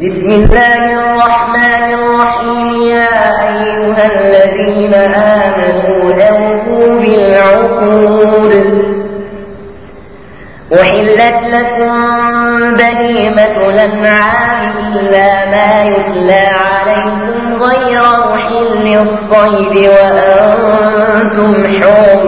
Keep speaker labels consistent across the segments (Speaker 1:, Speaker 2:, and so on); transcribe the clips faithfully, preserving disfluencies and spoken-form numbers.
Speaker 1: بسم الله الرحمن الرحيم. يا أيها الذين آمنوا أوفوا بالعقود. أحلت لكم بهيمة الأنعام إلا ما يتلى عليكم غير محل الصيد وأنتم حرم.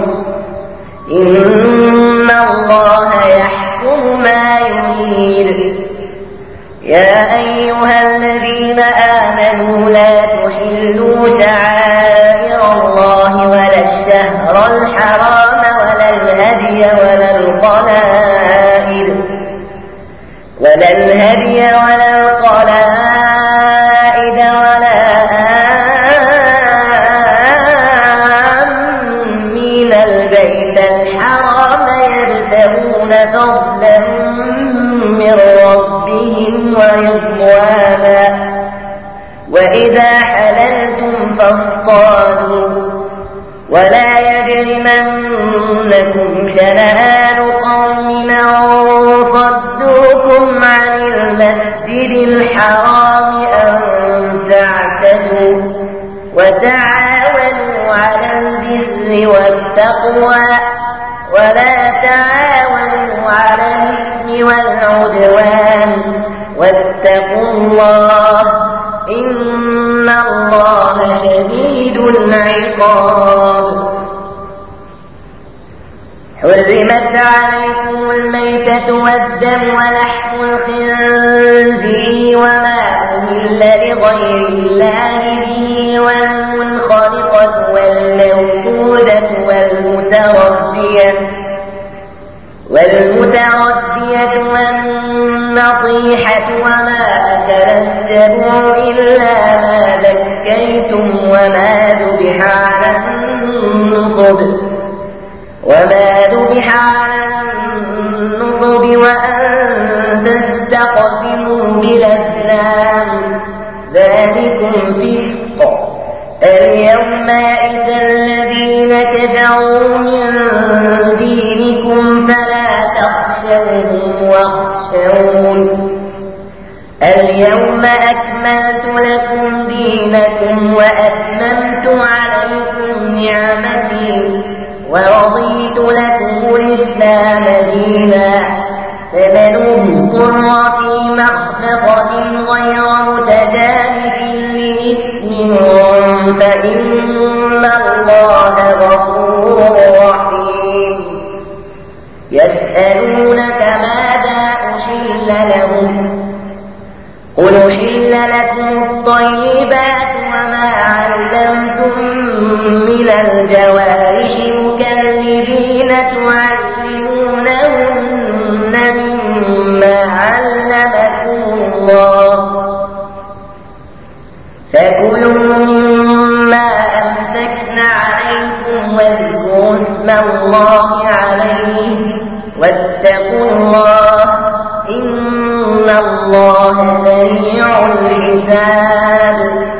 Speaker 1: إن الله يحكم ما يريد. يا أيها الذين آمنوا لا تحلوا شعائر الله ولا الشهر الحرام ولا الهدي ولا القلائد ولا الهدي ولا القلائد ولا آمين البيت الحرام يبتغون فضلا من ربهم ورضوانا. وإذا حللتم فاصطادوا ولا يجرمنكم شنآن قوم أن صدوكم عن المسجد الحرام أن تعتدوا. وتعاونوا على البر والتقوى ولا تعاونوا على الإثم والعدوان واتقوا الله إن الله شديد العقاب. حرمت عليكم الميتة والدم ولحم الخنزير وما أهل لغير الله به والمنخلقة والموقودة والمتردية والمتردية والنطيحة وما أكل السبع إلا ما ذكيتم وما ذبح على النصب وما ذبح على النصب وأن تستقسموا بالأزلام ذلكم فسق. اليوم يئس الذين كفروا من دينكم فلا تخشوهم واخشون. اليوم أكملت لكم دينكم وأتممت عليكم نعمتي ورضيت لكم الإسلام دينا. فمن اضطر في مخلصة غير متجانف لإثم فإن الله غفور رحيم. يسألونك ماذا أحل لهم قل أحل لكم الطيبات وما علمتم من الجوارح مكلبين تعلمونهن مما علمكم الله فكلوا مما أمسكن عليكم واذكروا اسم الله عليه واتقوا الله إن الله سريع الحساب.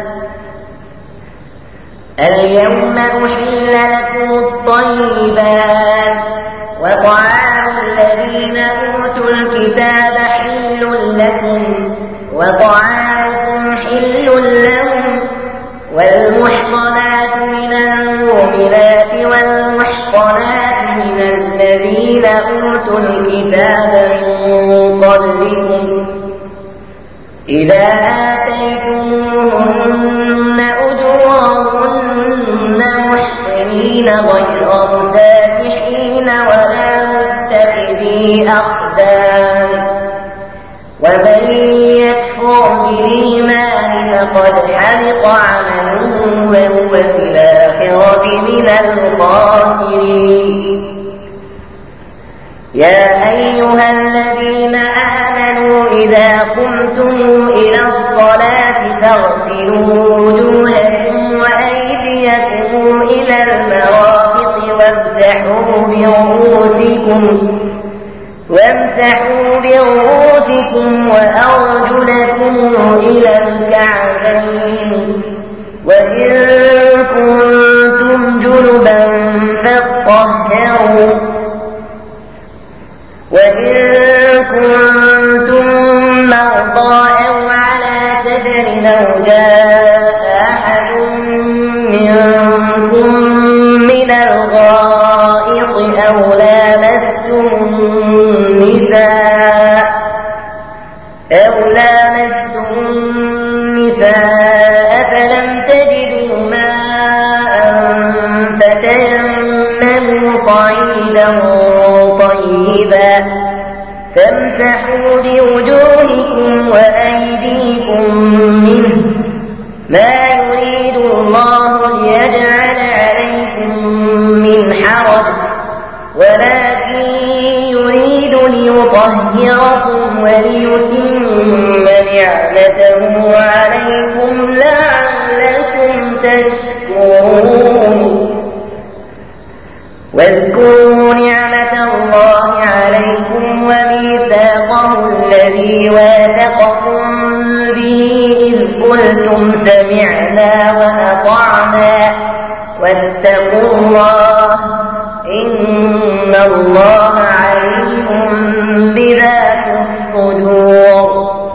Speaker 1: اليوم أحل لكم الطيبات وطعام الذين أوتوا الكتاب حل لكم وطعامكم حل لهم والمحصنات من المؤمنات والمحصنات من الذين أوتوا الكتاب من قبلكم إذا آتيتموهن أجورهن محسنين غير مسافحين ولا متخذي أخدان. ومن يكفر بالإيمان فقد حبط عمله وهو في الآخرة من الخاسرين. يا أيها الذين آمنوا إذا قمتم إلى الصلاة فاغسلوا وجوهكم وأيديكم إلى المرافق وامسحوا برؤوسكم وامسحوا برؤوسكم وأرجلكم إلى الكعبين وإن كنتم جنبا فاطهروا وإن كنتم مرضى أو على بدر لو جاء أحد منكم من الغائط أو لامستم النساء أو لامستم النساء فلم تجدوا ماء فتيمموا صعيدا طيبا فامسحوا بوجوهكم وأيديكم منه ما يريد الله ليجعل عليكم من حرج ولكن يريد ليطهركم وليتم نعمته عليكم لعلكم تشكرون واذكروا نعمة الله عليكم وميثاقه الذي واثقكم به إذ قلتم سمعنا وأطعنا واتقوا الله إن الله عليم بذات الصدور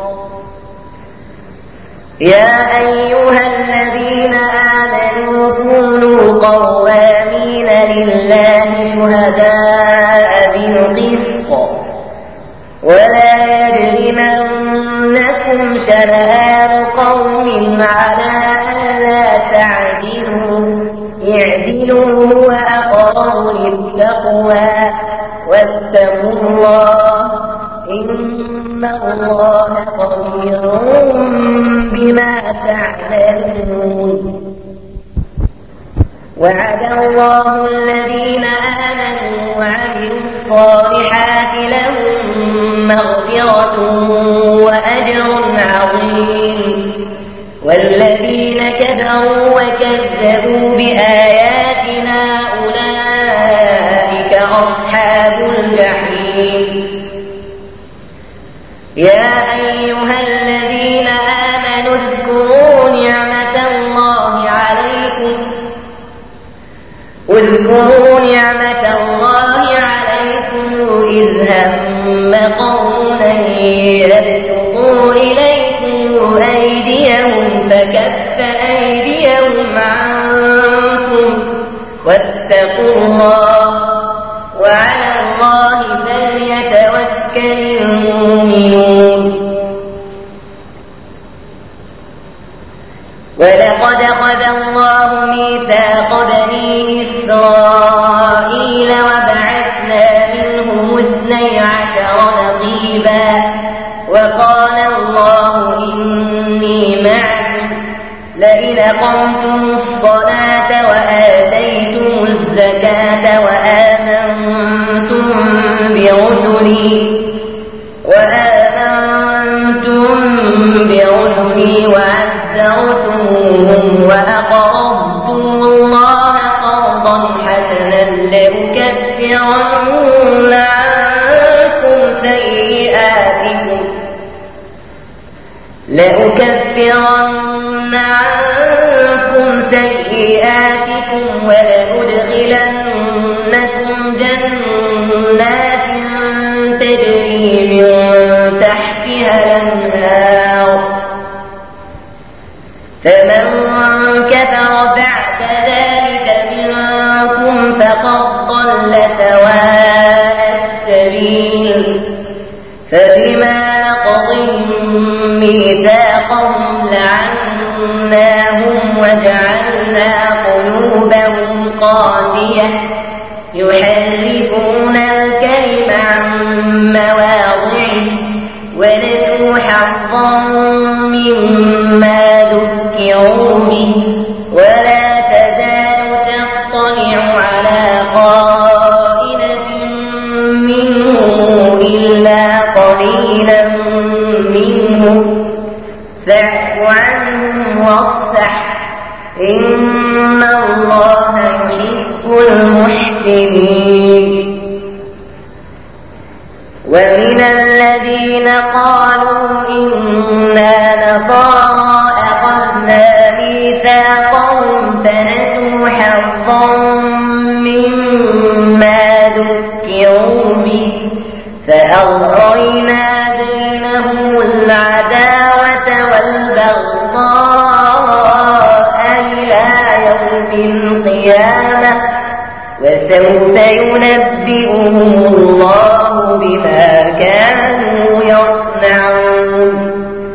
Speaker 1: يا أيها الذين آمنوا كونوا قوامين لله شهداء بالقسط ولا يجرمنكم شنآن قوم على ألا تعدلوا اعدلوا هو أقرب للتقوى واتقوا الله إن الله خبير بما تعملون وعد الله الذين آمنوا وعملوا الصالحات لهم مغفرة وأجر عظيم والذين كفروا وكذبوا بآياتنا أولئك أصحاب الجحيم يا أيها الذين آمنوا اذكروا نعمة الله عليكم اذكروا نعمة الله عليكم إذ هم قوم يبسطوا إليكم أيديهم فكف أيديهم عنكم واتقوا الله وعلى الله فليتوكل المؤمنون ولقد أخذ الله ميثاق بني إسرائيل وبعثنا منهم اثني عشر نقيبا وقال الله إني معكم لئن أقمتم الصلاة وآتيتم الزكاة وآمنتم برسلي وآمنتم برسلي وعزرتموهم وأقرضتم الله قرضا حسنا لأكفرن عنكم سيئاتكم لأكفرن عنكم سيئاتكم ولأدخلنكم جنات تجري من تحتها الأنهار فمن كفر بعد ذلك منكم فقد ضل سواء السبيل فبما نقضهم ميثاقهم لعناهم وجعلنا قلوبهم قاسية يحرفون الكلم عن مواضعه ونسوا حظا مما ذكروا به ولا تزال تطلع على خائنة منهم إلا قليلا منهم فاعف عنهم واصفح إن الله يحب المحسنين ومن الذين قالوا إنا نصارى أخذنا ميثاقهم فنسوا حظا مما ذكروا به فأغرينا بينهم العداوة والبغضاء فينبئهم الله بما كانوا يصنعون.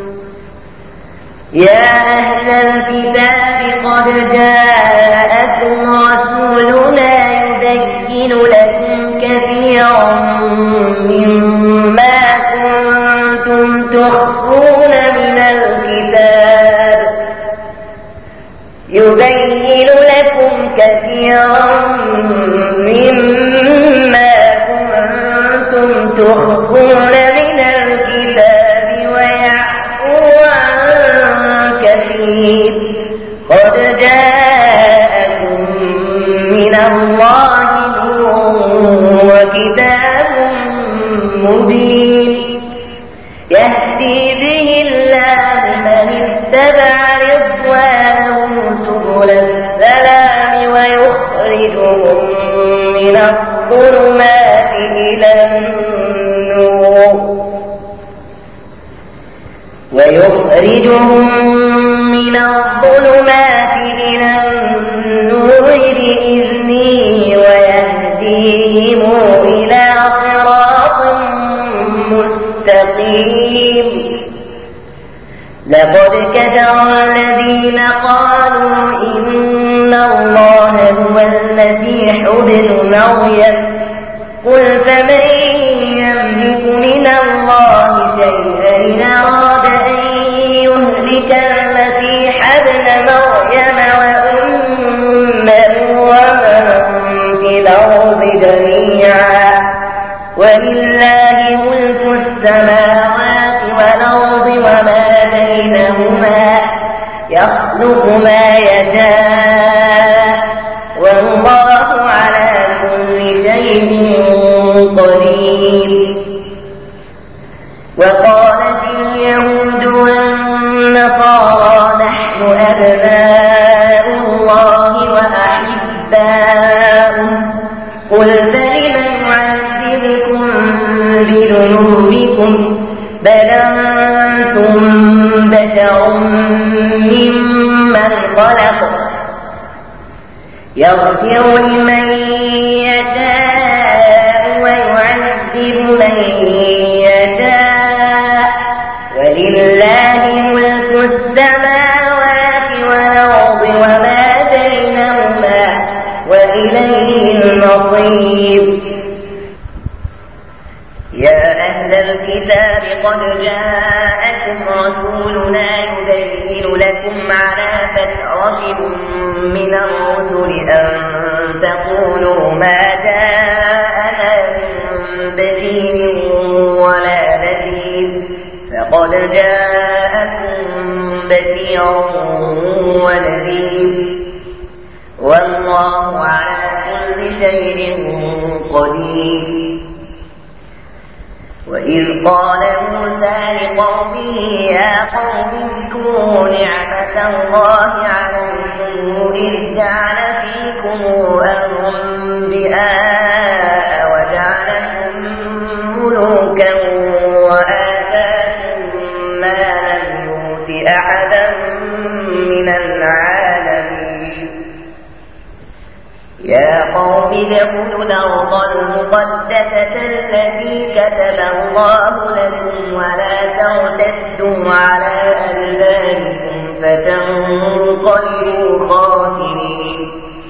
Speaker 1: يا أهل الكتاب قد جاءكم رسولنا يبين لكم كثيرا مما كنتم تخفون من الكتاب يبين لكم كثيرا مما كنتم تخفون من الكتاب ويعفو عن كثير. قد جاءكم من الله نور وكتاب مبين يهدي به الله من اتبع رضوانه سبل السلام ويخرجهم من الظلمات إلى النور ويخرجهم من الظلمات إلى النور بإذنه ويهديهم إلى صراط مستقيم. لقد كفر الذين قالوا إن الله هو المسيح ابن مريم قل فمن يملك من الله شيئا إن أراد أن يهلك المسيح ابن مريم وأمه ومن في الأرض جميعا ولله ملك السماوات والأرض وما بينهما يخلق ما يشاء والله على كل شيء قدير. وقالت اليهود والنصارى نحن أبناء الله وأحباؤه قل فلم يعذبكم بذنوبكم بل أنتم بشر ممن خلق يغفر لمن يشاء ويعذب من يشاء ولله ملك السماوات والأرض وما بينهما وإليه المصير. يا أهل الكتاب قد جاءكم رسولنا يبين لكم على فترة من الرسل أن تقولوا ما جاءنا من بشير ولا نذير فقد جاءكم بشيرا ونذير والله على كل شيء قدير. وإذ قال موسى لقومه يا قوم اذكروا نعمة الله عليكم إذ جعل فيكم أنبياء وجعلكم ملوكا وآتاكم ما لم يؤت أحدا من العالمين. يا قوم ادخلوا الأرض المقدسة التي كتب الله لكم ولا ترتدوا على أدباركم فتنقلبوا خاسرين.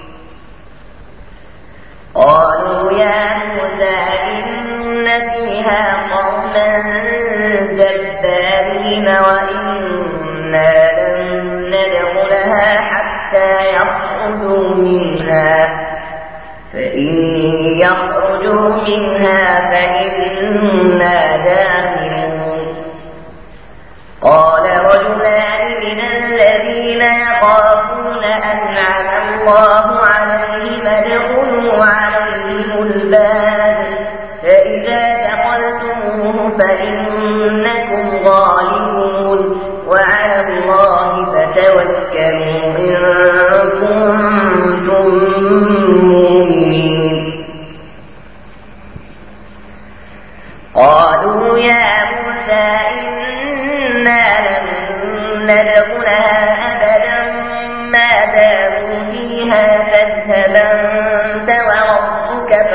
Speaker 1: قالوا يا موسى إن فيها قوما جبارين وإنا لن ندخلها حتى يخرجوا منها فإن يخرجوا منها فإنا داخلون. قال رجلان من الذين يخافون أنعم الله عليهم ادخلوا عليهم الباب فإذا دخلتموه فإنكم غالبون وعلى الله فتوكلوا إن كنتم مؤمنين. قالوا يا موسى إنا لن ندخلها أبدا ما داموا فيها فاذهب أنت وربك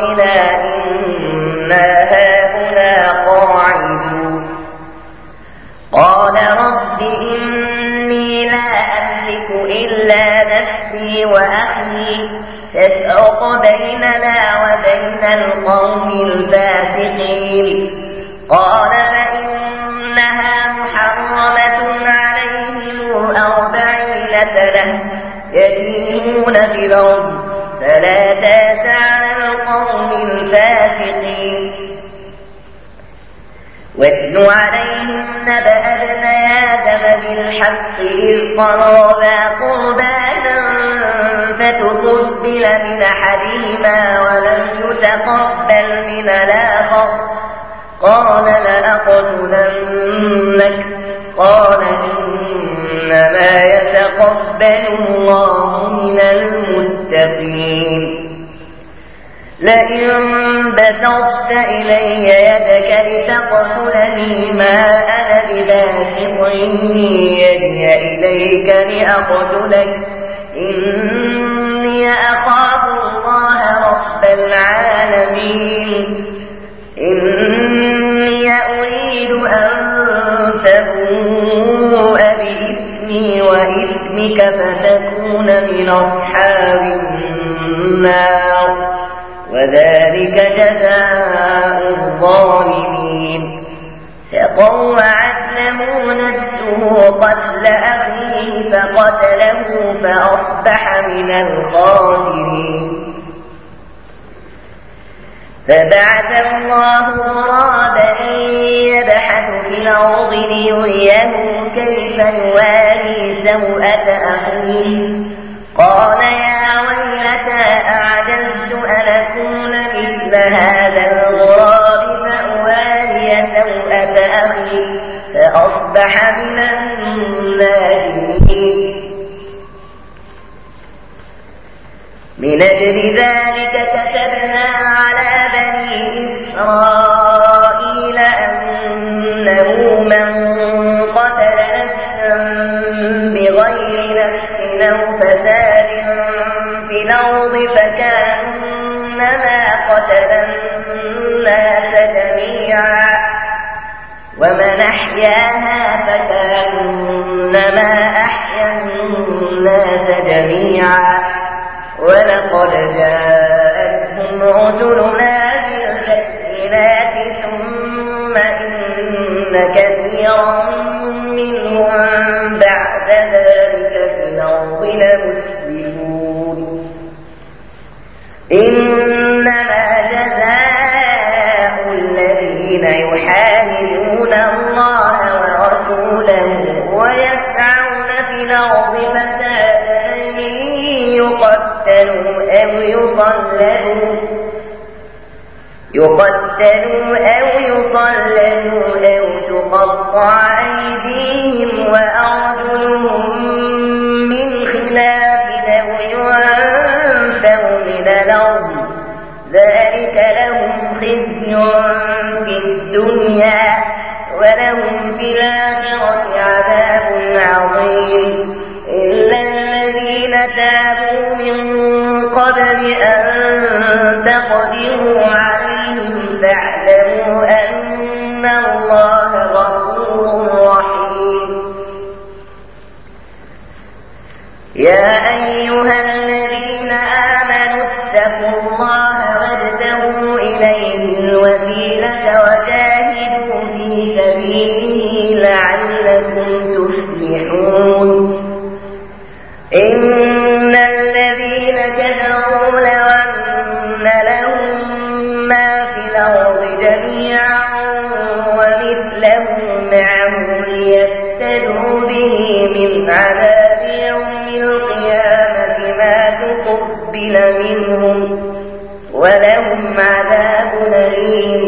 Speaker 1: صراطنا إنا هاهنا قاعدون قال رب إني لا أملك إلا نفسي وأخي فافرق بيننا وبين القوم الفاسقين قال فإنها محرمة عليهم أربعين سنة يتيمون في الأرض فلا تأس على القوم الفاسقين واتل عليهم نبأ ابني آدم بالحق إذ قربا قربانا فتقبل من أحدهما ولم يتقبل من الآخر قال لأقتلنك قال إنما يتقبل الله من المتقين لئن بسطت إلي يدك لتقتلني ما أنا بباسط يدي إليك لأقتلك إني أخاف الله رب العالمين إني أريد أن تبوء بإثمي وإثمك فتكون من أصحاب النار وذلك جزاء الظالمين فطوعت له نفسه قتل أخيه فقتله فأصبح من الخاسرين فبعث الله غرابا يبحث في الأرض ليريه كيف يواري سوءة أخيه قال يا ويلتى أعجزت أن أكون مثل هذا الغراب فأواري سوءة أخي فأصبح من النادمين من أجل ذلك كتبنا على بني إسرائيل أنه من قتل نفسا بغير نفس أو فساد في الأرض فكأنما قتل الناس جميعا ومن أحياها فكأنما أحيا الناس جميعا ولقد جاءتهم رسلنا بالبينات ثم إن كثيرا منهم بعد ذلك في الأرض لمسرفون إنما جزاء الذين يحاربون الله ورسوله ويسعون في الأرض فسادا أن يقتلوا أو يصلبوا يقتلوا أو يصلبوا أو تقطع أيديهم وأرجلهم من خلاف أو ينفوا من الأرض ذلك لهم خزي في الدنيا ولهم في الآخرة عذاب عظيم إلا الذين تابوا من قبل أن تقدروا عليهم فاعلموا أن الله غفور رحيم يا أيها الذين آمنوا اتقوا الله وابتغوا إليه الوسيلة وجاهدوا في سبيله لعلكم تفلحون إن الذين كفروا لو أن لهم ما في الأرض جميعا ومثله معه ليفتدوا به من عذاب يوم القيامة ما تقبل منهم ولهم عذاب أليم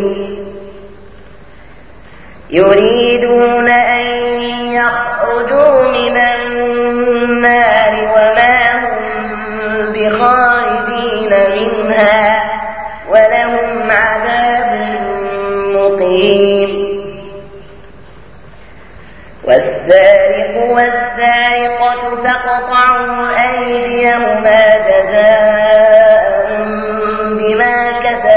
Speaker 1: يريدون أن يخرجوا من النار وما هم بخارجين منها ولهم عذاب مقيم والسارق والسارقة فاقطعوا أيديهما جزاء بما كسبوا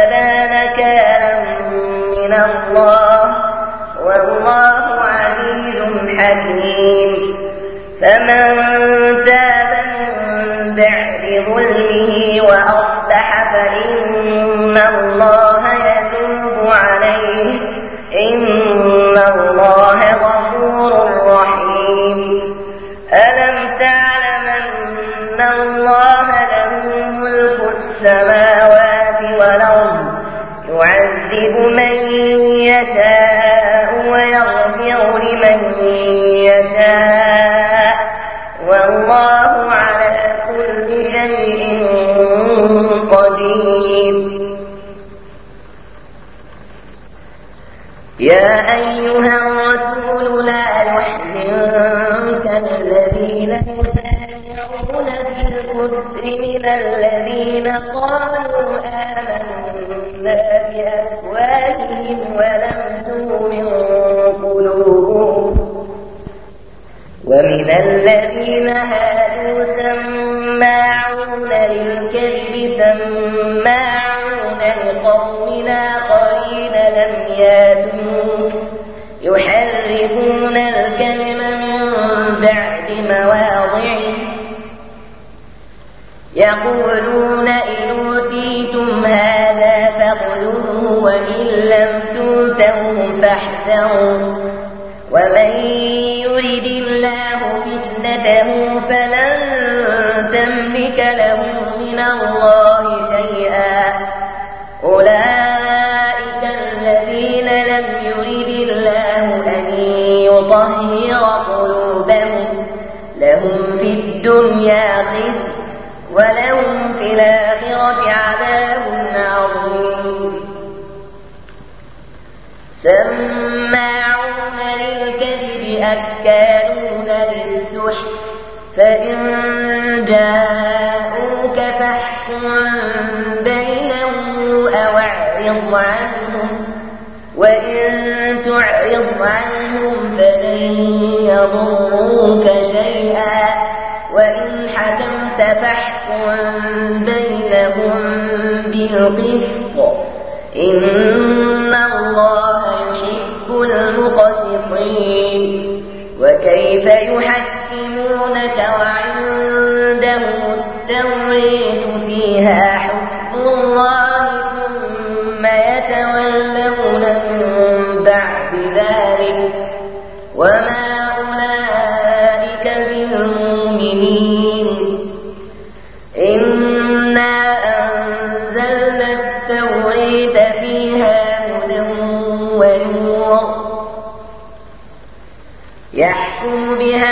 Speaker 1: حكيم فمن تاب من بعد ظلمه وأصلح فإن الله يتوب عليه إن الله غفور رحيم ألم تعلم أن الله له ملك السماوات والأرض يعذب من يشاء ويغفر لمن يشاء والله على كل شيء قدير يا أيها الرسول لا يحزنك الذين يسارعون في الكفر من الذين قالوا آمنا بأفواههم ولم تؤمن قلوبهم ومن الذين هادوا سماعون للكذب سماعون لقوم آخرين لم ياتوك يحرفون الكلم من بعد مواضعه يقولون إن أوتيتم هذا فخذوه وإن لم تؤتوه فاحذروا ومن يرد الله فتنته فلن تملك له من الله شيئا أولئك الذين لم يرد الله أن يطهر قلوبهم لهم في الدنيا خزي ولهم في الآخرة عذاب عظيم سماعون للكذب أكالون للسحت فإن جاءوك فاحكم بينهم أو أعرض عنهم وإن تعرض عنهم فلن يضروك شيئا وإن حكمت فاحكم بينهم بالقسط إن الله يحب المقسطين وكيف يحكمونك وعندهم التورية فيها حكم الله ثم يتولون من بعد ذلك وما أولئك بالمؤمنين إنا أنزلنا التورية فيها هدى ونور يحكم بها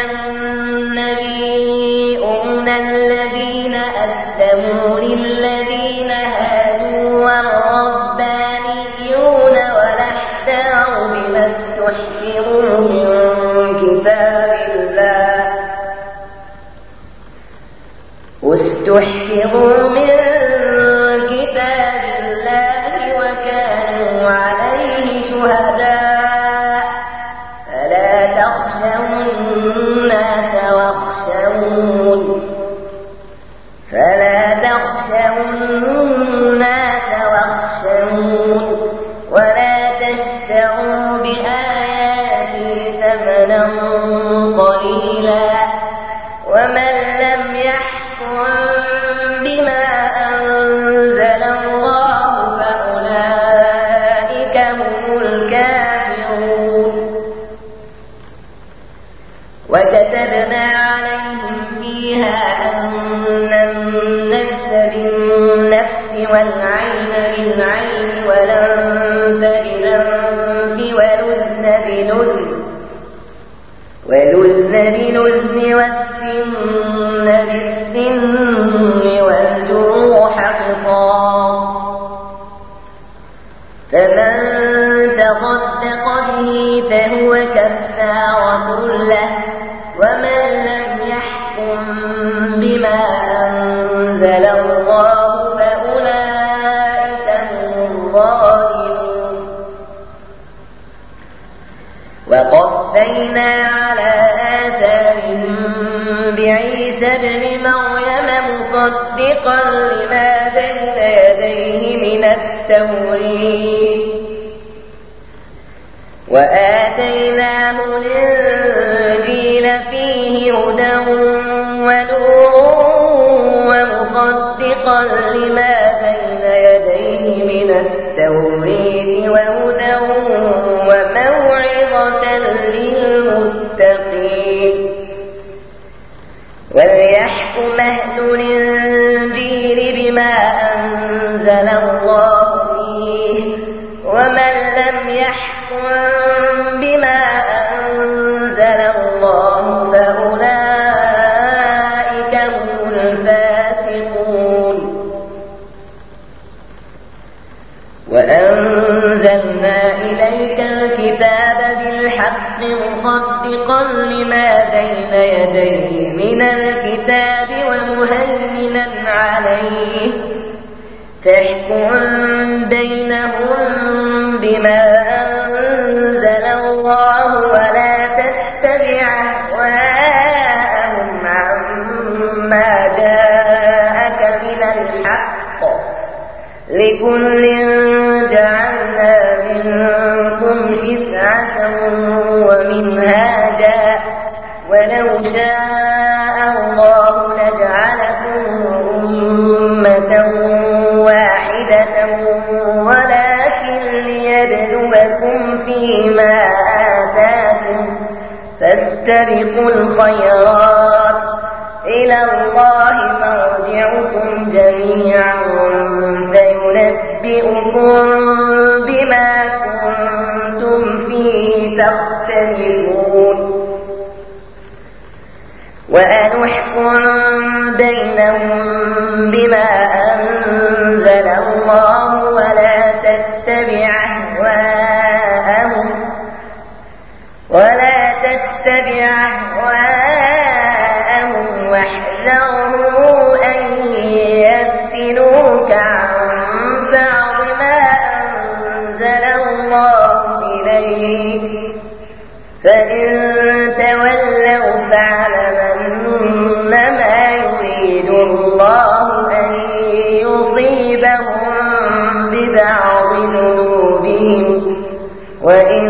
Speaker 1: النبيون الذين أسلموا للذين هادوا والربانيون والأحبار بما استحفظوا من كتاب الله واستحفظوا من كتاب الله وكانوا عليه شهداء فلا تخشوا الناس واخشون فلا تخشوا الناس واخشون ولا تشتروا بآياتي ثمنا قليلا ومن لم يحكم بما أنزل الله فأولئك هم الكافرون وكتبنا عليهم فيها أن النفس بالنفس والعين بالعين والأنف بالأنف والأذن بالأذن والأذن بالأذن والسن بالسن والجروح قصاص فمن تصدق به فهو كفارة له ومن لم يحكم بما أنزل الله فأولئك هم الظالمون وقفينا على آثارهم بعيسى ابن مريم مصدقا لما بين يديه من التوريت وآتيناه الإنجيل وليحكم أهل الإنجيل بما أنزل الله فيه ومن لم يحكم بما أنزل الله فأولئك هم الفاسقون. وأنزلنا إليك الكتاب بالحق مصدقا لما بين يديه من الكتاب ومهيمنا عليه تحكم بينهم بما أنزل الله ولا تتبع أهواءهم عما جاءك من الحق لكل جعلنا منكم شرعة ومنهاجا ولو شاء الله لجعلكم أمة واحدة ولكن ليبلوكم فيما آتاكم فاستبقوا الخيرات إلى الله مرجعكم جميعا فينبئكم بما كنتم فيه تختلفون. وأنحكم بينهم بما أنزل الله ولا تتبع أهواءهم ولا تتبع أهواءهم واحذروا أن يفتنوك عن بعض ما أنزل الله إليك فإن تولوا فاعلم أنما يريد الله أن يصيبهم ببعض ذنوبهم وإن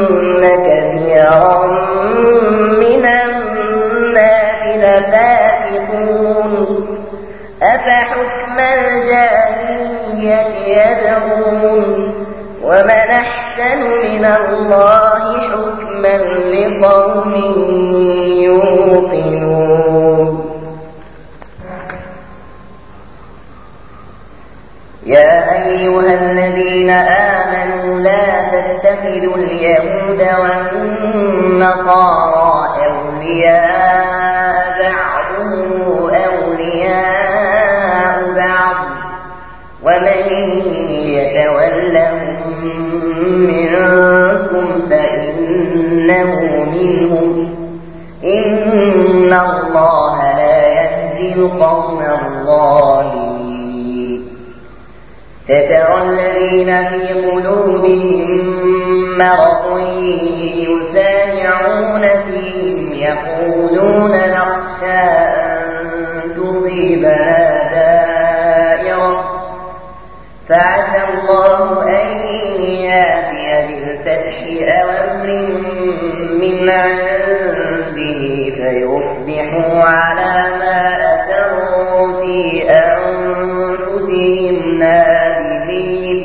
Speaker 1: كثيرا من الناس لفاسقون. أفحكم الجاهلية يبغون ومن أحسن من الله حكما لقوم يوقنون. يا أيها الذين آمنوا لا تتخذوا اليهود والنصارى أولياء بعضهم أولياء بعض ومن يتولهم منكم فإنه منهم إن الله لا يهدي القوم الظالمين. تترى الذين في قلوبهم مرض يسارعون فيهم يقولون نخشى أن تصيبنا دائرة فعسى الله أن يأتي بالفتح أو أمر من عنده فيصبحوا على ما أسروا في أنفسهم نادمين.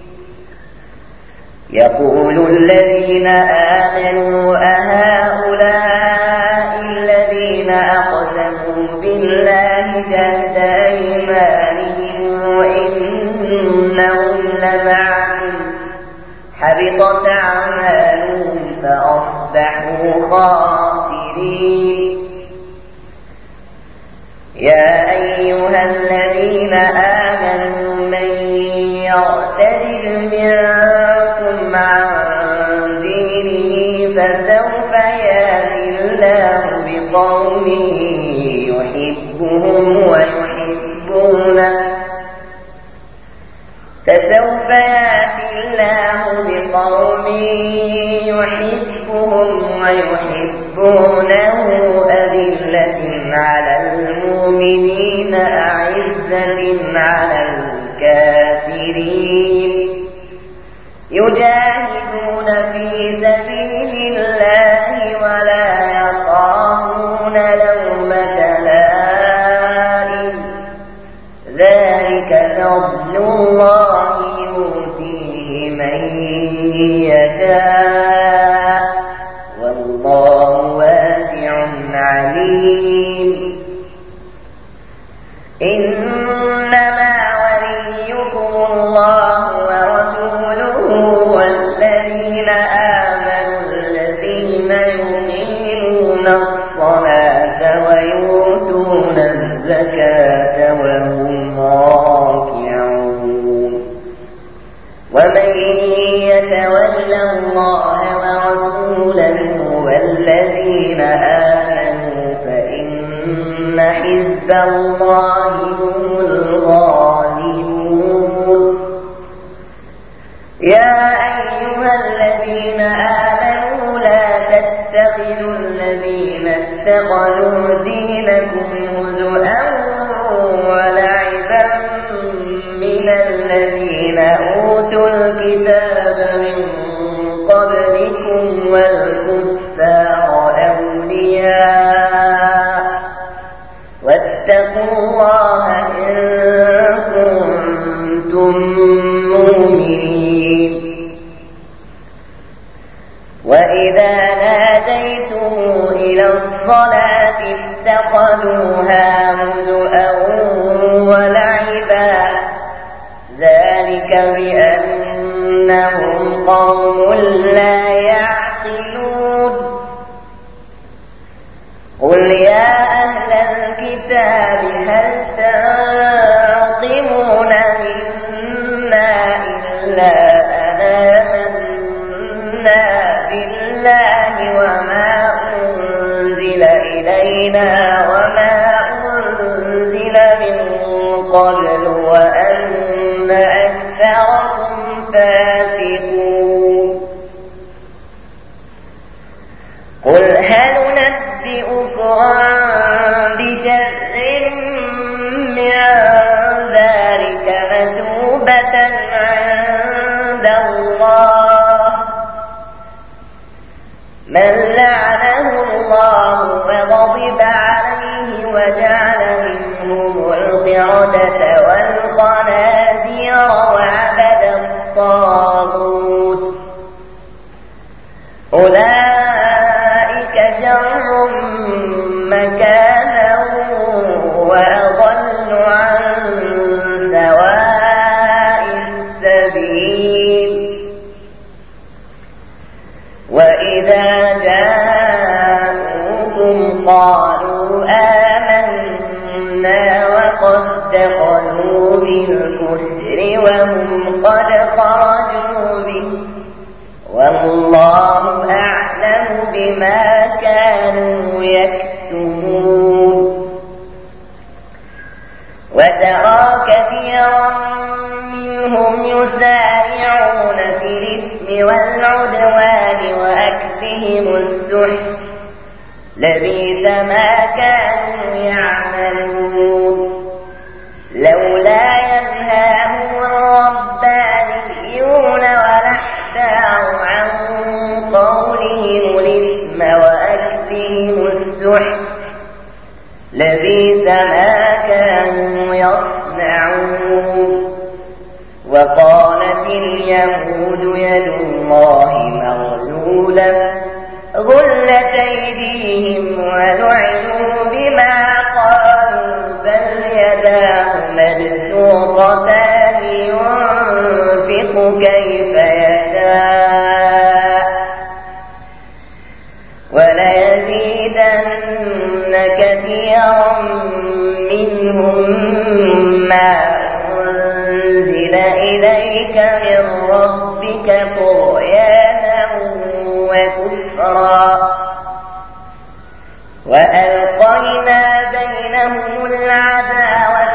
Speaker 1: يقول الذين آمنوا أهؤلاء الذين أقسموا بالله جهد أيمانهم إنهم لمعكم حبطت أعمالهم فأصبحوا خاسرين. يا أيها الذين آمنوا من يرتد منكم عن دينه فسوف يأتي الله بقوم يحبهم ويحبونه فسوف يأتي الله بقوم يحبهم ويحبونه أذلة على المؤمنين أعزة على الكافرين يجاهدون في سبيل الله ولا يخافون لومة لائم ذلك فضل الله يؤتيه من يشاء والله واسع الزكاة وهم راكعون ومن يتول الله ورسوله والذين آمنوا فإن حزب الله هم الغالبون يا أيها الذين آمنوا لا تتخذوا الذين اتخذوا دينكم هزؤا ولعبا من الذين أوتوا الكتاب من قبلكم والكفار أولياء واتقوا الله إن كنتم مؤمنين وإذا ناديتم إلى الصلاة اتخذوها هزؤا ولعبا ذلك بأنهم قوم لا يعقلون قل يا أهل الكتاب هل تنقمون منا إلا أن آمنا بالله وما أنزل إلينا وما أنزل من قبل وأن أكثركم فاسقون قل هل ننبئكم بشر من ذلك مثوبة عند الله من لعنه الله وغضب عليه وجعل منهم القردة والخنازير وعبد الطاغوت أولئك شر مكانا وأضل عن سواء السبيل وإذا جاءوكم قالوا آمنا وقد دخلوا بالكفر وهم قد خرجوا به والله أعلم بما كانوا يكتمون وترى كثيرا منهم يسارعون في الإثم والعدوان وأكلهم السحت لبئس ما كانوا يعملون لولا ينهاهم الربانيون والأحبار عن قولهم الإثم وأكلهم السحت لبئس ما كانوا يصنعون وقالت اليهود يد الله مغلولة غلت أيديهم ولعنوا بما قالوا بل يداه مبسوطتان ينفق كيف يشاء وليزيدن كثيرا منهم ما أنزل إليك من ربك طغيانا وكفرا وألقينا بينهم العداوة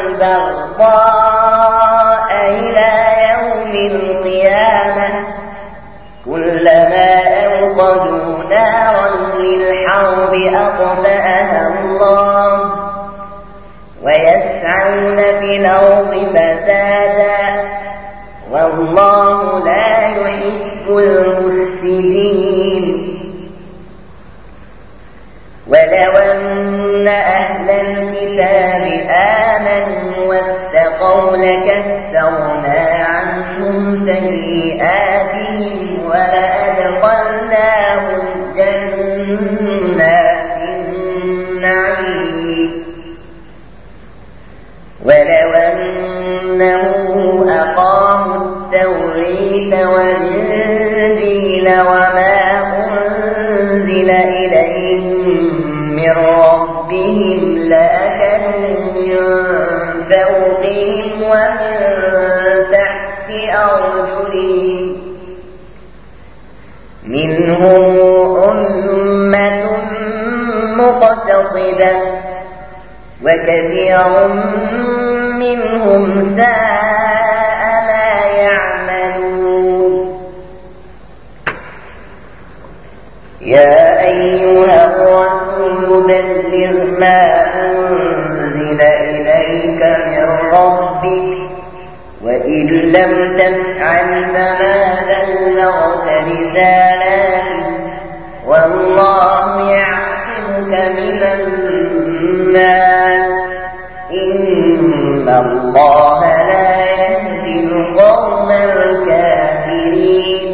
Speaker 1: والبغضاء إلى يوم القيامة كلما أوقدوا نارا للحرب أطفأها الله ويسعون في الأرض فسادا والله لا يحب المفسدين ولو أن أهل الكتاب آمنوا واتقوا لكفرنا عنهم سيئاتهم ولأدخلناهم جنات النعيم ولو أنهم أقاموا التوريث والإنجيل وما أنزل إليهم من ربهم لأكلوا فوقهم ومن تحت أرجلهم منهم أمة مقتصدة وكثير منهم ساء ما يعملون. يا أيها الرسول بلغ ما أنزل إليك من ربك وإن لم تفعل فما بلغت رسالته والله يعصمك من الناس إن الله لا يهدي القوم الكافرين.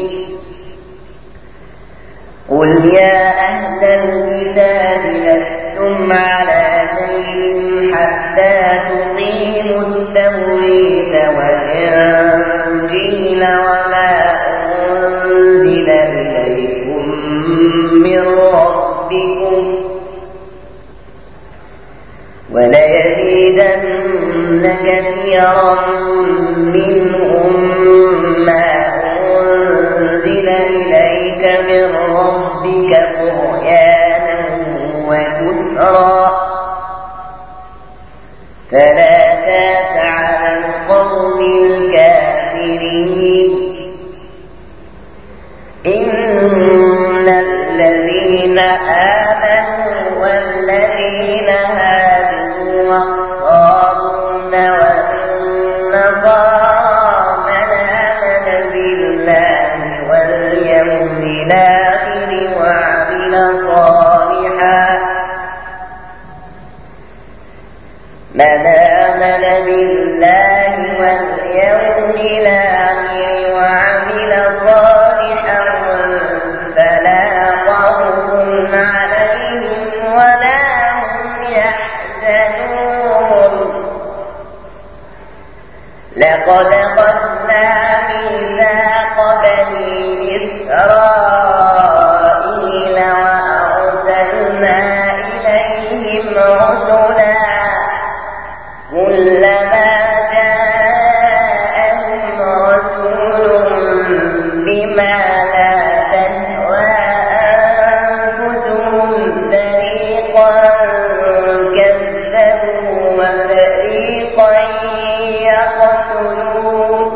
Speaker 1: قل يا أهل الكتاب لستم على شيء حتى تقيموا التوراة والإنجيل وما أنزل إليكم من ربكم وليزيدن كثيرا منهم ما أنزل إليك من ربك طغيانا وكفرا فلا تأس على القوم الكافرين. إن الذين آمنوا والذين هادوا والصابون والنصارى من آمن بالله واليوم الآخر وعمل صالحا من آمن بالله واليوم الآخر وعمل صالحا فلا خوف عليهم ولا هم يحزنون. لقد أخذنا ميثاق بني إسرائيل وأرسلنا إليهم رسلا كلما جاءهم رسول بما لا تهوى أنفسهم فريقا كذبوا وفريقا يقتلون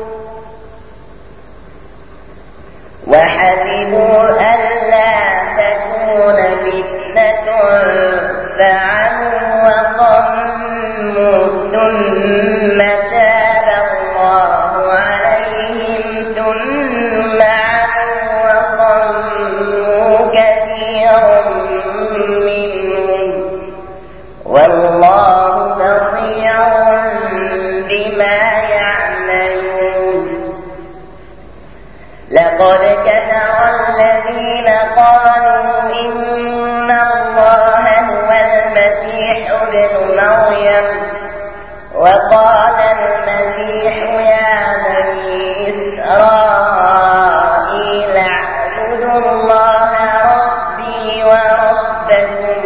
Speaker 1: وحسبوا ألا تكون فتنة فعموا وصموا ثم تاب الله عليهم ثم عموا وصموا كثير منهم والله بصير بما يعملون. لقد كفر الذين قالوا إن الله هو المسيح ابن مريم وقال المسيح يا بني إسرائيل اعبدوا الله ربي وربكم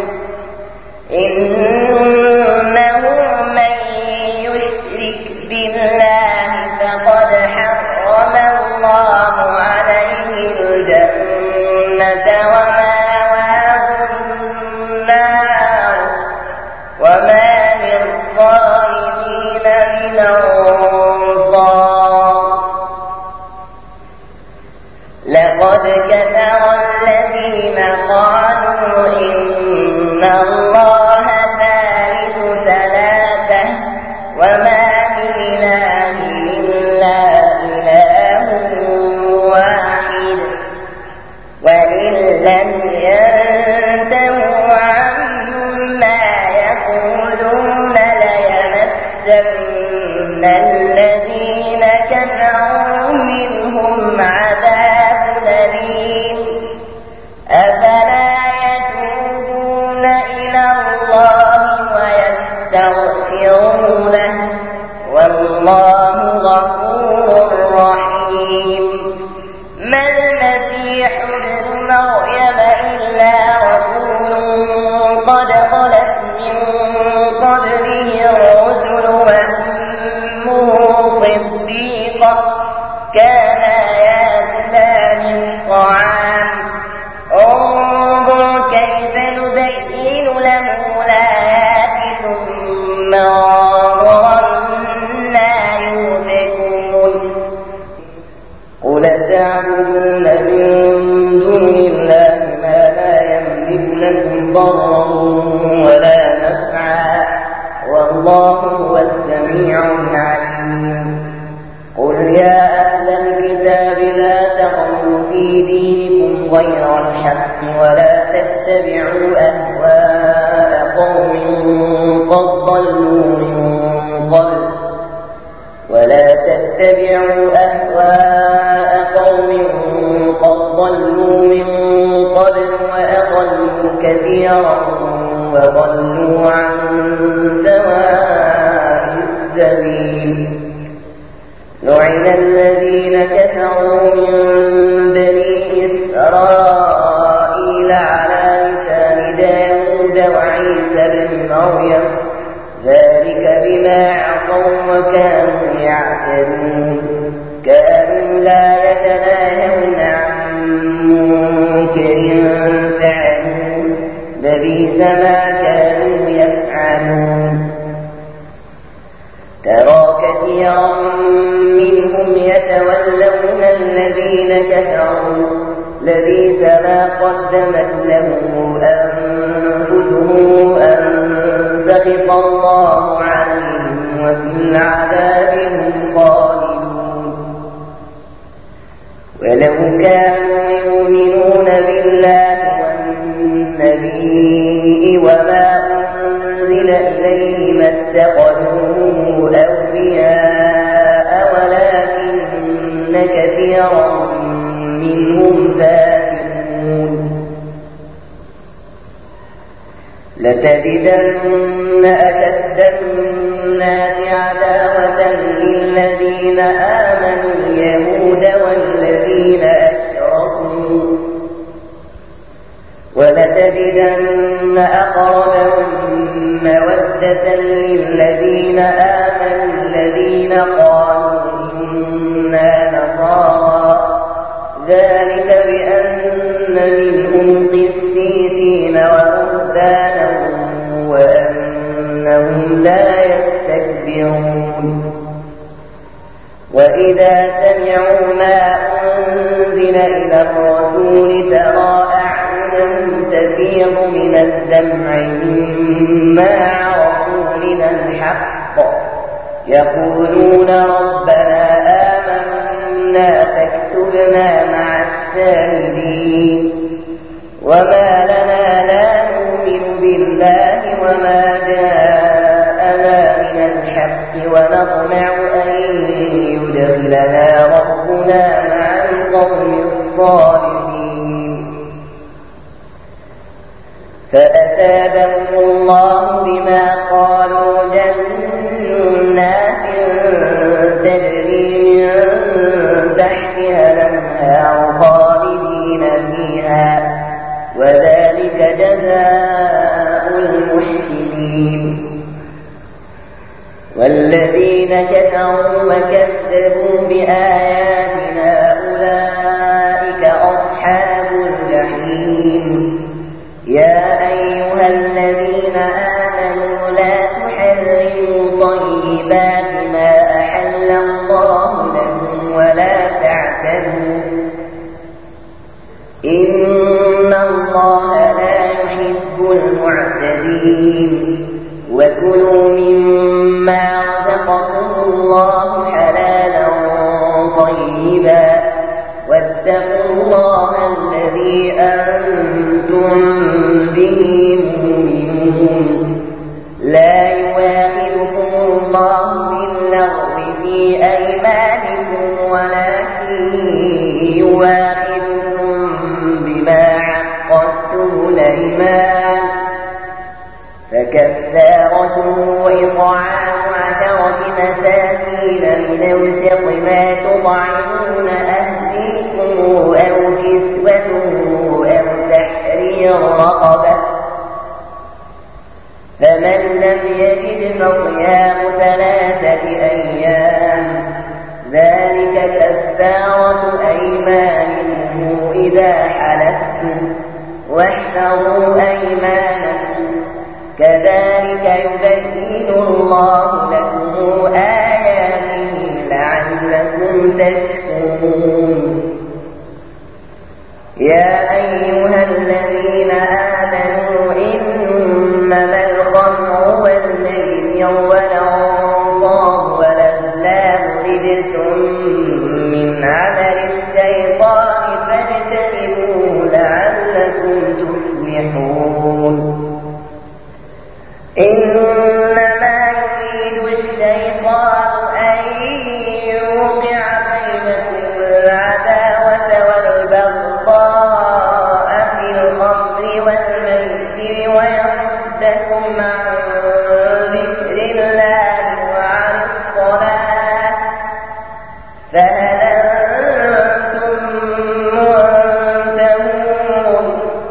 Speaker 1: إنه من يشرك بالله فقد حرم الله عليه الجنة ومأواه النار وما للظالمين من أنصار. لقد كفر الذين قالوا إن الله ثالث ثلاثة وما من إله إلا إله واحد وإن لم ينتهوا عما يقولون ليمسن الذين كفروا منهم عذاب أليم. أفلا يتوبون إلى الله ويستغفرونه والله غفور رحيم. ما المسيح ابن مريم إلا رسول قد خلت من قبله الرسل لهم ضرا ولا نفعا والله هو السميع العليم. قل يا أهل الكتاب لا تغلوا في دينكم غير الحق ولا تتبعوا أهواء قوم قد ضلوا من قبل ولا تتبعوا أهواء قوم قد ضلوا من قبل وأضلوا كثيرا وضلوا عن سواء السبيل. لعن الذين كفروا من بني إسرائيل على لسان داود وعيسى بن مريم ذلك بما عصوا وكانوا يعتدون كانوا لا يتناهون عن منكر فعلوه لبئس ما كانوا يفعلون. ترى كثيرا منهم يتولون الذين كفروا لبئس ما قدمت لهم أنفسهم أن سخط الله عليهم وفي العذاب هم خالدون. ولو كانوا يؤمنون بالله والنبي وما أنزل إليه ما اتخذوهم أولياء ولكن كثيرا منهم فاسقون. لتجدن أشد الناس عداوة للذين آمنوا اليهود والذين أشركوا ولتجدن أقربهم مودة للذين آمنوا الذين قالوا إنا نصارى ذلك بأن منهم قسيسين ورهبانا وأنهم لا يستكبرون. وإذا سمعوا ما أنزل إلى الرسول ترى أعينهم تفيض من الدمع مما عرفوا من الحق يقولون ربنا آمنا فاكتبنا مع الشاهدين. وما لنا لا نؤمن بالله وما جاءنا من الحق ونطمع أن يدخلنا ربنا مع القوم الصالحين. فأثابهم الله بما قالوا جنات تجري من تحتها الأنهار خالدين فيها وذلك جزاء المحسنين. والذين كفروا وكذبوا بآياتنا أولئك أصحاب الجحيم. يا أيها الذين آمنوا لا تحرموا طيبات ما أحل الله لكم ولا تعتدوا إن الله لا يحب المعتدين. وكلوا مما رزقكم الله حلالا طيبا واتقوا الله الذي أنتم به مؤمنون. لا يواخذكم الله باللغو في أيمانكم ولكن يواخذكم بما عقدتم الأيمان فكفارته إطعام عشرة مساكين من أوسط ما تطعمون أهليكم أو كسوتهم أو تحرير رقبة فمن لم يجد فصيام ثلاثة أيام ذلك كفارة أيمانكم إذا حلفتم واحذروا أيمانكم كذلك يبين الله لكم آياته لعلكم تشكرون. يا أيها الذين آمنوا صدكم عن ذكر الله وعن الصلاة فهل أنتم منتهون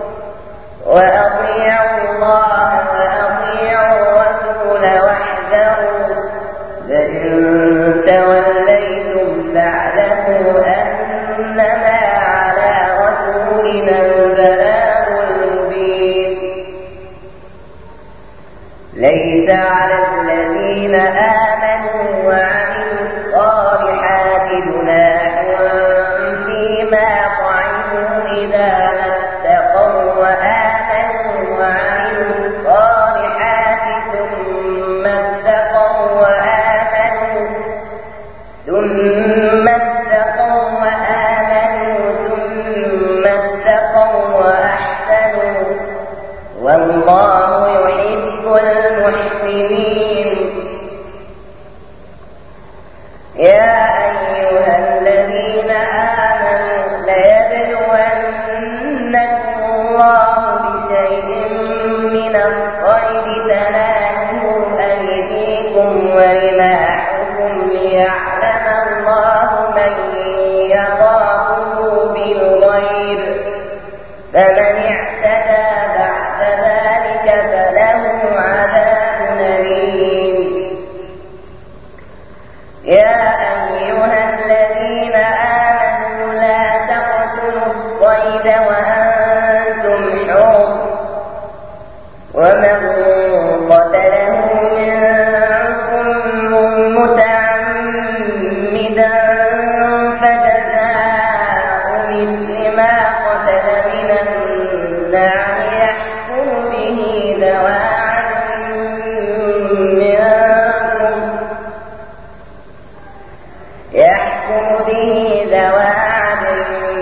Speaker 1: وأطيعوا الله وأطيعوا الرسول واحذروا فإن توليتم فاعلموا أنما على رسولنا البلاغ المبين ليس على الذين آمنوا وعملوا الصالحات جناح فيما طعموا إذا ما اتقوا وآمنوا وعملوا الصالحات ثم اتقوا وآمنوا ثم اتقوا وآمنوا ثم اتقوا وأحسنوا والله يحب المحسنين. يا أيها الذين آمنوا ليبلونكم الله بشيء من الصيد تناله أيديكم ورماحكم ليعلم الله من يخافه بالغيب فمن اعتدى بعد ذلك فله عذاب أليم. يا أيها الذين آمنوا لا تقتلوا الصيد وأنتم حرم ومن قتله منكم متعمدا فجزاء مثل ما قتل من النعم يحكم به ذوى عدل منكم يحكم به ذوى عدل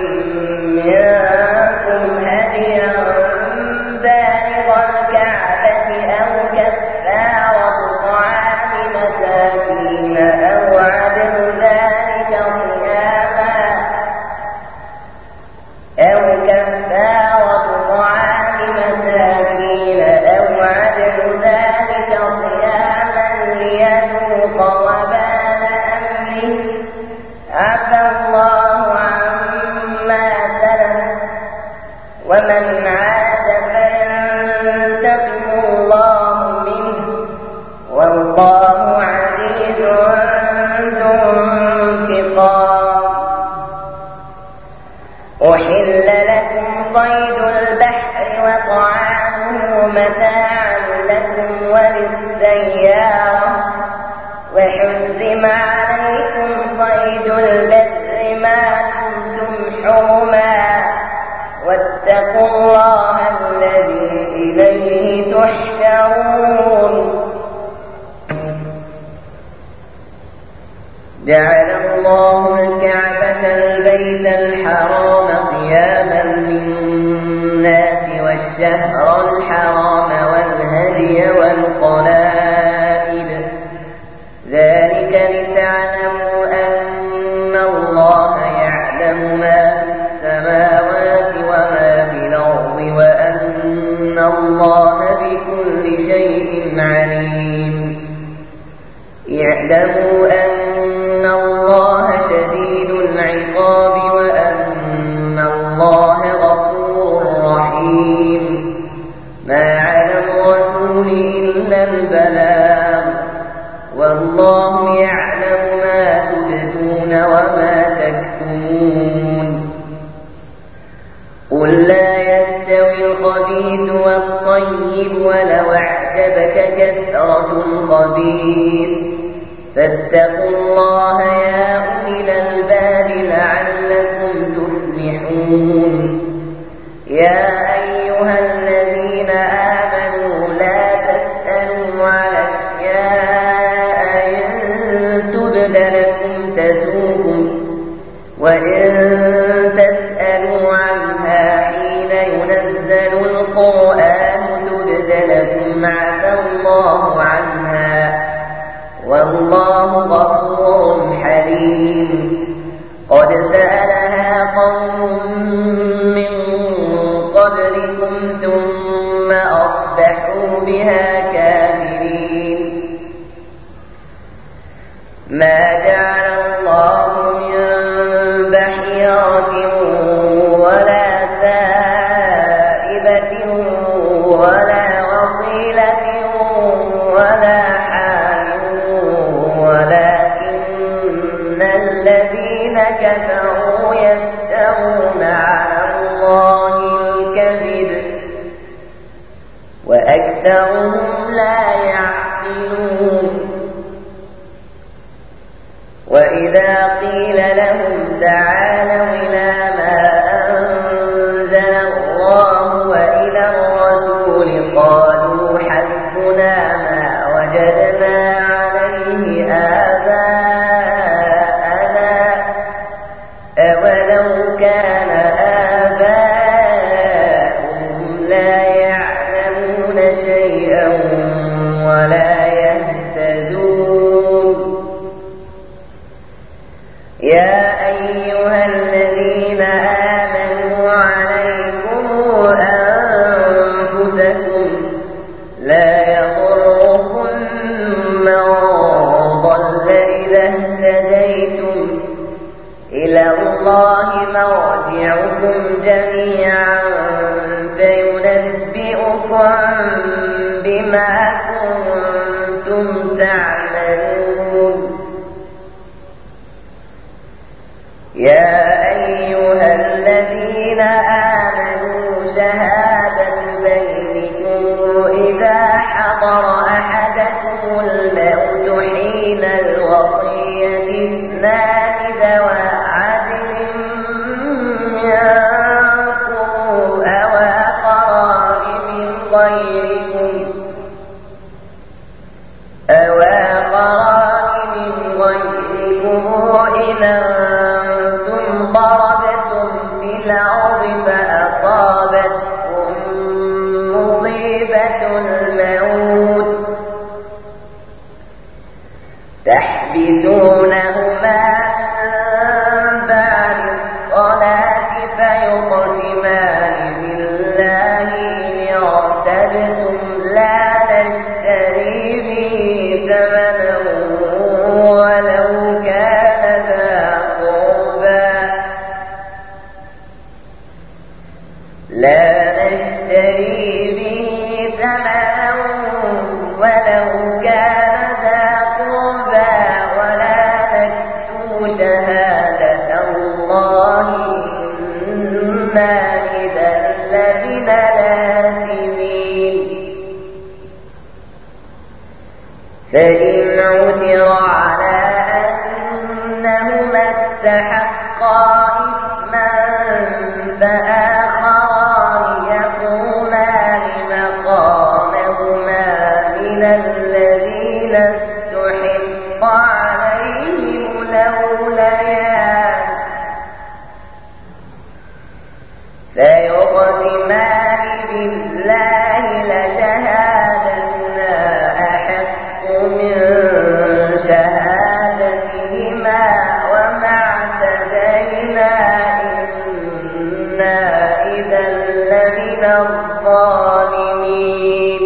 Speaker 1: منكم هديا بالغ الكعبة أو كفارة طعام مساكين أو عدل ذلك صياما أو كفارة طعام مساكين أو عدل ذلك صياما ليذوق وبال أمره عفى الله عما سلف ومن عاد فينتقم الله منه والله عزيز ذو انتقام. أحل لكم صيد البحر وطعامه متاعا لكم وللسيارة وحرم عليكم صيد البر ما دمتم حرما واتقوا الله الذي إليه تحشرون. جعل الله الكعبة البيت الحرام قياما للناس والشهر الحرام والهدي والقلائد ذلك لتعلموا أن الله يعلم ما في السماوات وما في الأرض وأن الله بكل شيء عليم. اعلموا أن الله شديد العقاب وأن الله غفور رحيم. ما على الرسول إلا البلاغ والله يعلم ما تبدون وما تكتمون. قل لا يستوي الخبيث والطيب ولو أعجبك كثرة الخبيث فاتقوا الله يا أولي الألباب لعلكم تفلحون. يا أيها الذين آمنوا لا تسألوا على أشياء إن تبد لكم تسؤكم وإن تسألوا عنها حين ينزل القرآن تبد لكم عفى الله عنها والله غفور حليم. قد سألها قوم من قبلكم ثم أصبحوا بها وأكثرهم لا يعقلون. وإذا قيل لهم تعالوا إلى ما أنزل الله وإلى الرسول قالوا حسبنا ما وجدنا عليه آباءنا أولو كان آباؤهم لا يعلمون شيئا ولا يهتدون. يا أيها الذين آمنوا عليكم أنفسكم لا يضركم من ضل إذا اهتديتم إلى الله مرجعكم جميعا فينبئكم بما كنتم تعملون. يا أيها الذين آمنوا شهادة بينكم إذا حضر أحدكم الموت حين الوصية اثنان ذوى عدل منكم أو آخران من غيركم أو آخران من غيركم إن ضربتم في الأرض فأصابتكم مصيبة الموت تحبسونهما من بعد الصلاة فيقسمان بالله إن ارتبتم لا نشتري به ثمنا ولو كان ذا لا نشتري به ثمنا ولو كان ذا قربى ولا نكتم شهادة الله إنا إذا لمن الآثمين. فإن عثر على أنهما استحقا إثما فآخران يقومان مقامهما من الذين استحق عليهم الأوليان فيقسمان بالله لشهادتنا أحق من شهادتهما وما اعتدينا إنا إذا لمن الظالمين.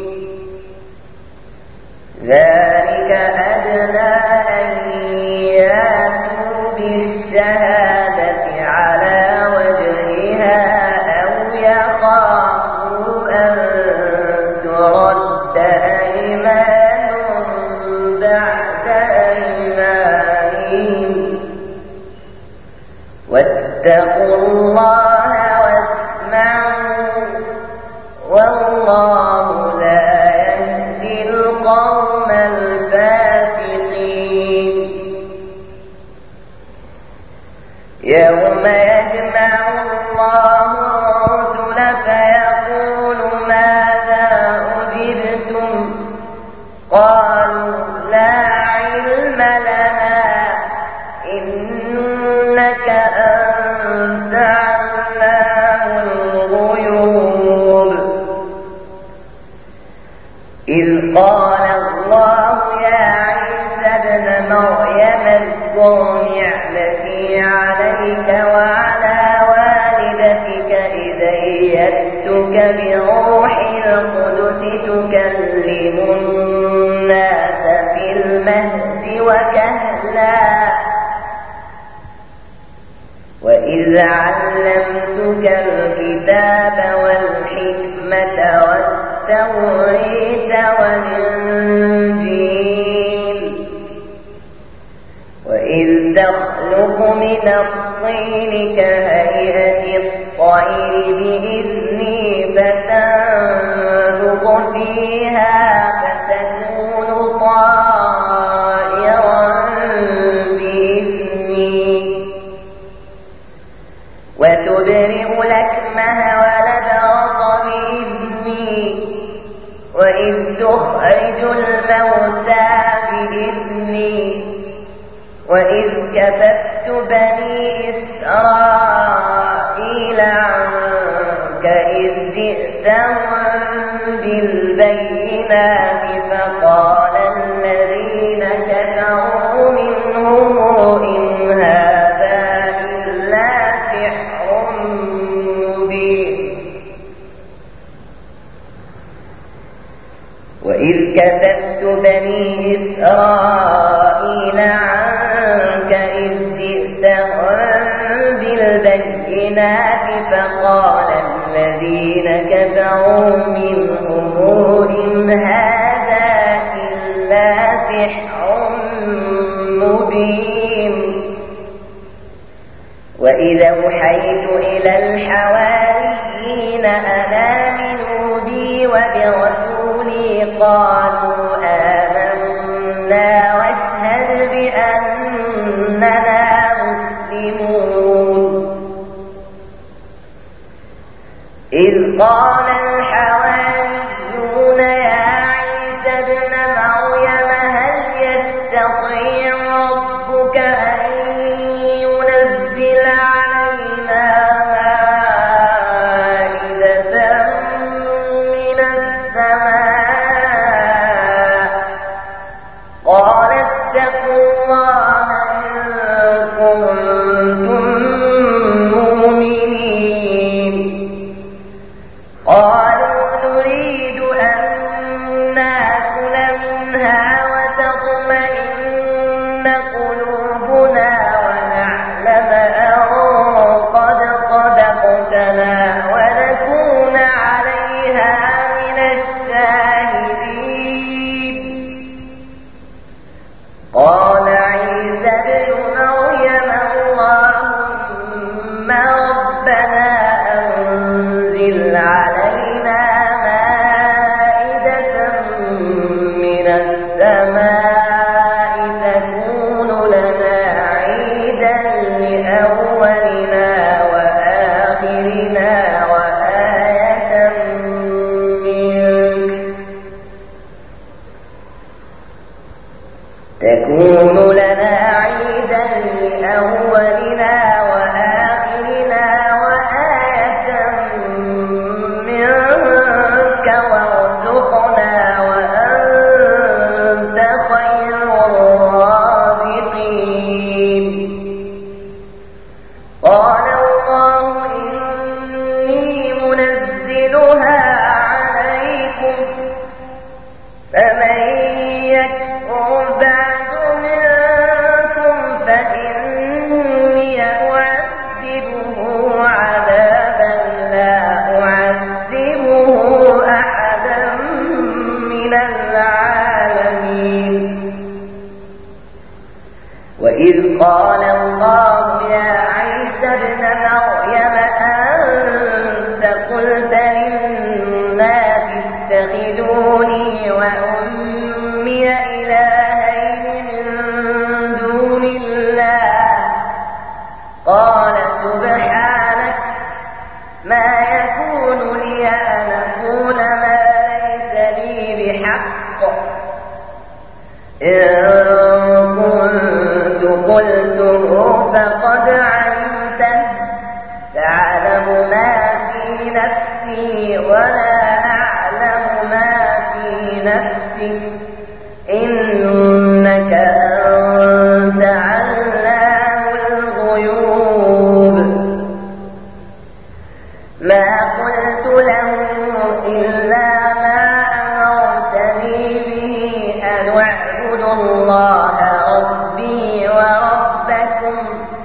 Speaker 1: ذلك أدنى أن يأتوا بالشهادة على وجهها أو يخافوا أن ترد أيمان بعد أيمانهم واتقوا الله واسمعوا والله لا يهدي القوم الفاسقين. يوم يجمع الله الرسل فيقول ماذا أجبتم قالوا لا علم لنا إنك أنت علام الغيوب. إذ قال الله يا عيسى ابن مريم اذكر نعمتي عليك وعلى والدتك إذ أيدتك بروح القدس تكلم الناس في المهد وكهلا وإذ علمتك الكتاب والحكمة والتوريث والإنجيل وإذ تخلق من الطين كهيئة الطير بإذني فتنفخ فيها فتكون طائرا بإذني وتبرئ الأكمه والأبرص بإذني وإذ تخرج الموتى بإذني وإذ كففت بني إسرائيل عنك إذ جئتهم بالبينات فقال الذين كفروا منهم إن هذا إلا سحر مبين وإذ كففت بني إسرائيل عنك إذ جئتهم بالبينات فقال الذين كفروا منهم إن هذا إلا سحر مبين وإذا أوحيت إلى الحواريين أن آمنوا بي وبرسولي قالوا آمنا واشهد بأننا مسلمون إذ قال الحواريون يا عيسى ابن مريم هل يستطيع ربك أن ينزل علينا مائدة من السماء قال اتقوا الله إن كنتم مؤمنين قالوا نريد أن نأكل منها وتطمئن قلوبنا ونعلم أن قد صدقتنا ونكون عليها من الشاهدين قال عيسى ابن مريم اللهم ربنا أنزل علينا مائدة من السماء تكون لنا عيدا لأولنا وآخرنا وآية منك تكون لنا عيدا لأولنا وآخرنا وآية منك وارزقنا وأنت خير الرازقين قال الله إني منزلها عليكم فمن يكفر بعد منكم فإني أعذبه عذابا لا أعذبه أحدا من العالمين وإذ قال الله يا عيسى ابن مريم أنت قلت للناس اتخذوني وأمي إلهين من دون الله قال سبحانك ما يكون لي أن أقول ما ليس لي بحق إن كنت قلته فقد علمته تعلم ما في نفسي ولا أعلم ما في نفسك إنك أنت علام الغيوب ما قلت له إلا ما أمرتني به أن اعبدوا الله ربي وربكم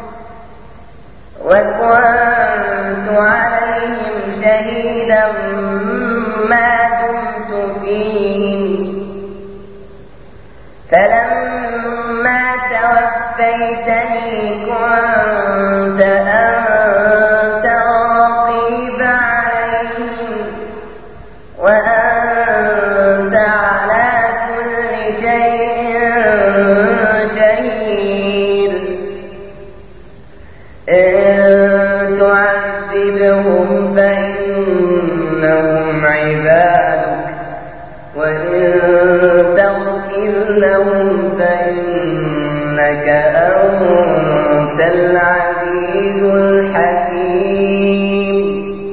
Speaker 1: وكنت عليهم شهيدا ما دمت فيهم فلما توفيتني كنت أنت الرقيب عليهم وأنت وإن تغفر لهم فإنك أنت العزيز الحكيم.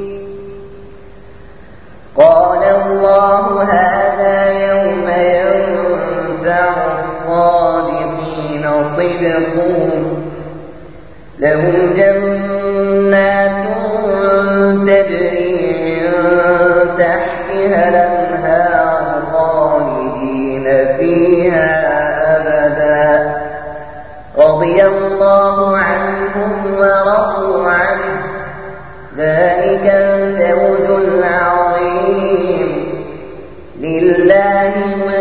Speaker 1: قال الله هذا يوم ينفع الصادقين صدقهم، لهم جنات تجري من تحتها الأنهار خالدين فيها أبدا، رضي الله عنهم ورضوا عنه، ذلك الفوز العظيم. لله